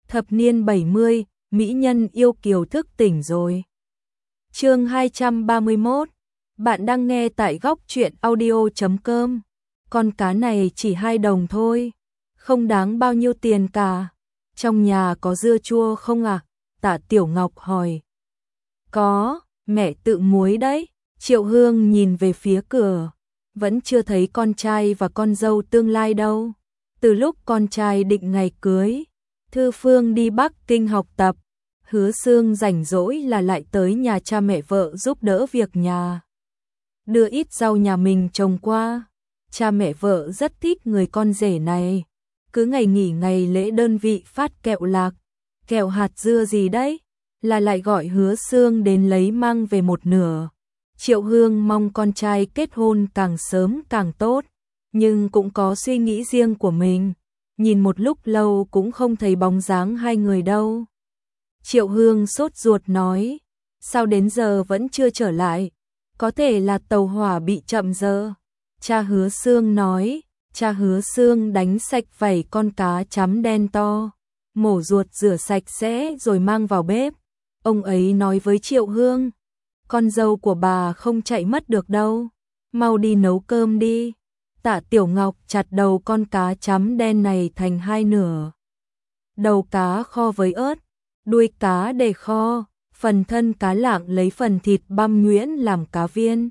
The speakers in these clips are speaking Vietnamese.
Thập niên 70, mỹ nhân yêu kiều thức tỉnh rồi. Chương 231. Bạn đang nghe tại góc truyện audio.com. Con cá này chỉ 2 đồng thôi, không đáng bao nhiêu tiền cả. Trong nhà có dưa chua không ạ? Tạ Tiểu Ngọc hỏi. Có, mẹ tự muối đấy. Triệu Hương nhìn về phía cửa, vẫn chưa thấy con trai và con dâu tương lai đâu. Từ lúc con trai định ngày cưới, Thư Phương đi Bắc Kinh học tập, Hứa Sương rảnh rỗi là lại tới nhà cha mẹ vợ giúp đỡ việc nhà. Đưa ít rau nhà mình trồng qua. Cha mẹ vợ rất thích người con rể này. Cứ ngày nghỉ ngày lễ đơn vị phát kẹo lạc, kẹo hạt dưa gì đấy, là lại gọi Hứa Sương đến lấy mang về một nửa. Triệu Hương mong con trai kết hôn càng sớm càng tốt, nhưng cũng có suy nghĩ riêng của mình. Nhìn một lúc lâu cũng không thấy bóng dáng hai người đâu. Triệu Hương sốt ruột nói, sao đến giờ vẫn chưa trở lại? Có thể là tàu hỏa bị chậm giờ. Cha Hứa Sương nói. Cha Hứa Sương đánh sạch vảy con cá chấm đen to, mổ ruột rửa sạch sẽ rồi mang vào bếp. Ông ấy nói với Triệu Hương, con dâu của bà không chạy mất được đâu, mau đi nấu cơm đi. Tạ Tiểu Ngọc chặt đầu con cá chấm đen này thành 2 nửa. Đầu cá kho với ớt, đuôi cá để kho, phần thân cá lạng lấy phần thịt băm nhuyễn làm cá viên.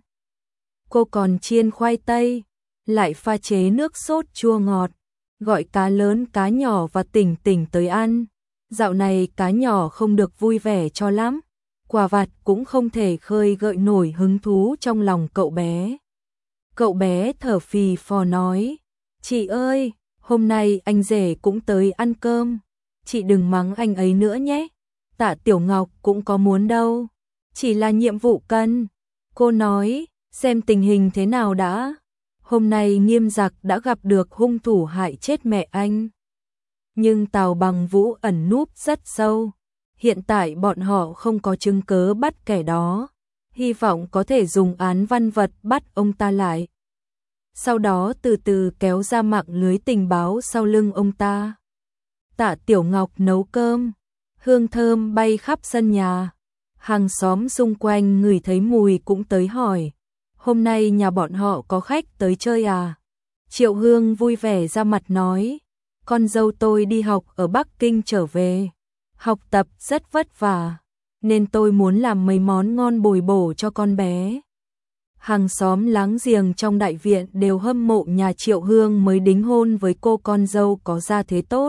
Cô còn chiên khoai tây, lại pha chế nước sốt chua ngọt, gọi cá lớn cá nhỏ và Tỉnh Tỉnh tới ăn. Dạo này cá nhỏ không được vui vẻ cho lắm, quà vặt cũng không thể khơi gợi nổi hứng thú trong lòng cậu bé. Cậu bé thở phì phò nói, chị ơi, hôm nay anh rể cũng tới ăn cơm, chị đừng mắng anh ấy nữa nhé. Tạ Tiểu Ngọc cũng có muốn đâu, chỉ là nhiệm vụ cân. Cô nói, xem tình hình thế nào đã. Hôm nay Nghiêm Giặc đã gặp được hung thủ hại chết mẹ anh. Nhưng Tào Bằng Vũ ẩn núp rất sâu. Hiện tại bọn họ không có chứng cớ bắt kẻ đó. Hy vọng có thể dùng án văn vật bắt ông ta lại. Sau đó từ từ kéo ra mạng lưới tình báo sau lưng ông ta. Tạ Tiểu Ngọc nấu cơm. Hương thơm bay khắp sân nhà. Hàng xóm xung quanh ngửi thấy mùi cũng tới hỏi. Hôm nay nhà bọn họ có khách tới chơi à? Triệu Hương vui vẻ ra mặt nói, con dâu tôi đi học ở Bắc Kinh trở về, học tập rất vất vả, nên tôi muốn làm mấy món ngon bồi bổ cho con bé. Hàng xóm láng giềng trong đại viện đều hâm mộ nhà Triệu Hương mới đính hôn với cô con dâu có gia thế tốt.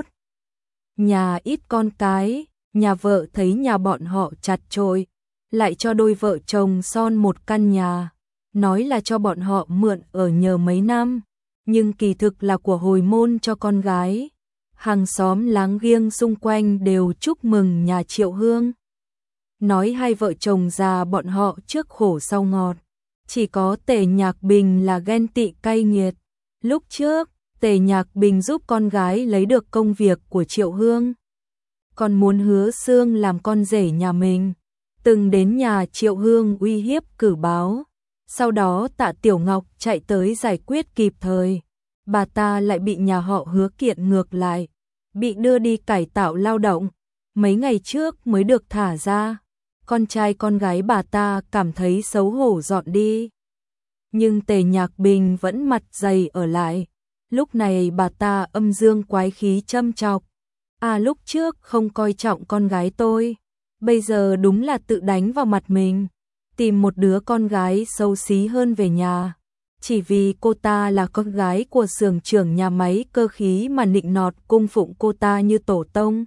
Nhà ít con cái, nhà vợ thấy nhà bọn họ chặt chội, lại cho đôi vợ chồng son một căn nhà. Nói là cho bọn họ mượn ở nhờ mấy năm, nhưng kỳ thực là của hồi môn cho con gái. Hàng xóm láng giềng xung quanh đều chúc mừng nhà Triệu Hương. Nói hai vợ chồng già bọn họ trước khổ sau ngọt. Chỉ có Tề Nhạc Bình là ghen tị cay nghiệt. Lúc trước, Tề Nhạc Bình giúp con gái lấy được công việc của Triệu Hương, còn muốn Hứa Sương làm con rể nhà mình. Từng đến nhà Triệu Hương uy hiếp cử báo. Sau đó Tạ Tiểu Ngọc chạy tới giải quyết kịp thời. Bà ta lại bị nhà họ Hứa kiện ngược lại, bị đưa đi cải tạo lao động. Mấy ngày trước mới được thả ra. Con trai con gái bà ta cảm thấy xấu hổ dọn đi. Nhưng Tề Nhạc Bình vẫn mặt dày ở lại. Lúc này bà ta âm dương quái khí châm chọc. À, lúc trước không coi trọng con gái tôi, bây giờ đúng là tự đánh vào mặt mình. Tìm một đứa con gái xấu xí hơn về nhà, chỉ vì cô ta là con gái của xưởng trưởng nhà máy cơ khí mà nịnh nọt cung phụng cô ta như tổ tông.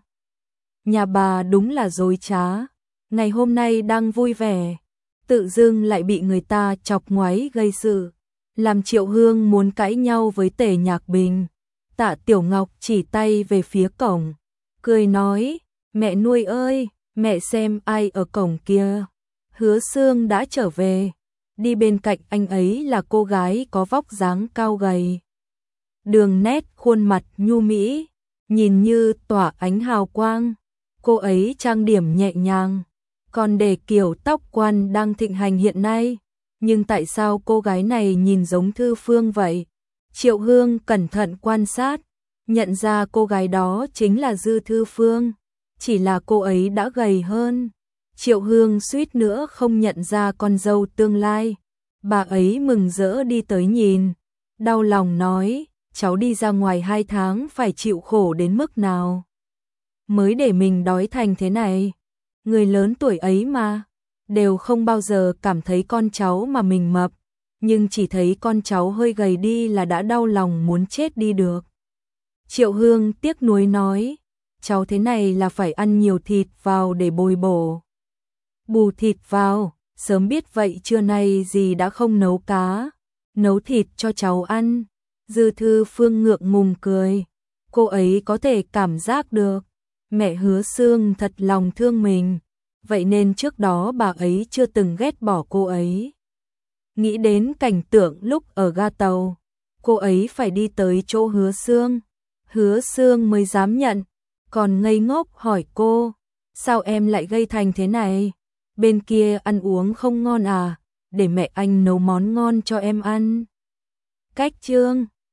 Nhà bà đúng là dối trá. Ngày hôm nay đang vui vẻ, tự dưng lại bị người ta chọc ngoáy gây sự, làm Triệu Hương muốn cãi nhau với Tề Nhạc Bình. Tạ Tiểu Ngọc chỉ tay về phía cổng, cười nói, mẹ nuôi ơi, mẹ xem ai ở cổng kia. Hứa Sương đã trở về, đi bên cạnh anh ấy là cô gái có vóc dáng cao gầy. Đường nét khuôn mặt nhu mỹ, nhìn như tỏa ánh hào quang. Cô ấy trang điểm nhẹ nhàng, còn để kiểu tóc quăn đang thịnh hành hiện nay. Nhưng tại sao cô gái này nhìn giống Thư Phương vậy? Triệu Hương cẩn thận quan sát, nhận ra cô gái đó chính là Dư Thư Phương. chỉ là cô ấy đã gầy hơn. Triệu Hương suýt nữa không nhận ra con dâu tương lai. Bà ấy mừng rỡ đi tới nhìn, đau lòng nói, cháu đi ra ngoài 2 tháng phải chịu khổ đến mức nào mới để mình đói thành thế này. Người lớn tuổi ấy mà, đều không bao giờ cảm thấy con cháu mà mình mập, nhưng chỉ thấy con cháu hơi gầy đi là đã đau lòng muốn chết đi được. Triệu Hương tiếc nuối nói, cháu thế này là phải ăn nhiều thịt vào để bồi bổ. Bù thịt vào, sớm biết vậy trưa nay dì đã không nấu cá, nấu thịt cho cháu ăn. Dư Thư Phương ngượng ngùng cười, cô ấy có thể cảm giác được mẹ Hứa Xương thật lòng thương mình, vậy nên trước đó bà ấy chưa từng ghét bỏ cô ấy. Nghĩ đến cảnh tượng lúc ở ga tàu, cô ấy phải đi tới chỗ Hứa Xương, Hứa Xương mới dám nhận, còn ngây ngốc hỏi cô, sao em lại gây thành thế này? Bên kia ăn uống không ngon à, để mẹ anh nấu món ngon cho em ăn. Cách chương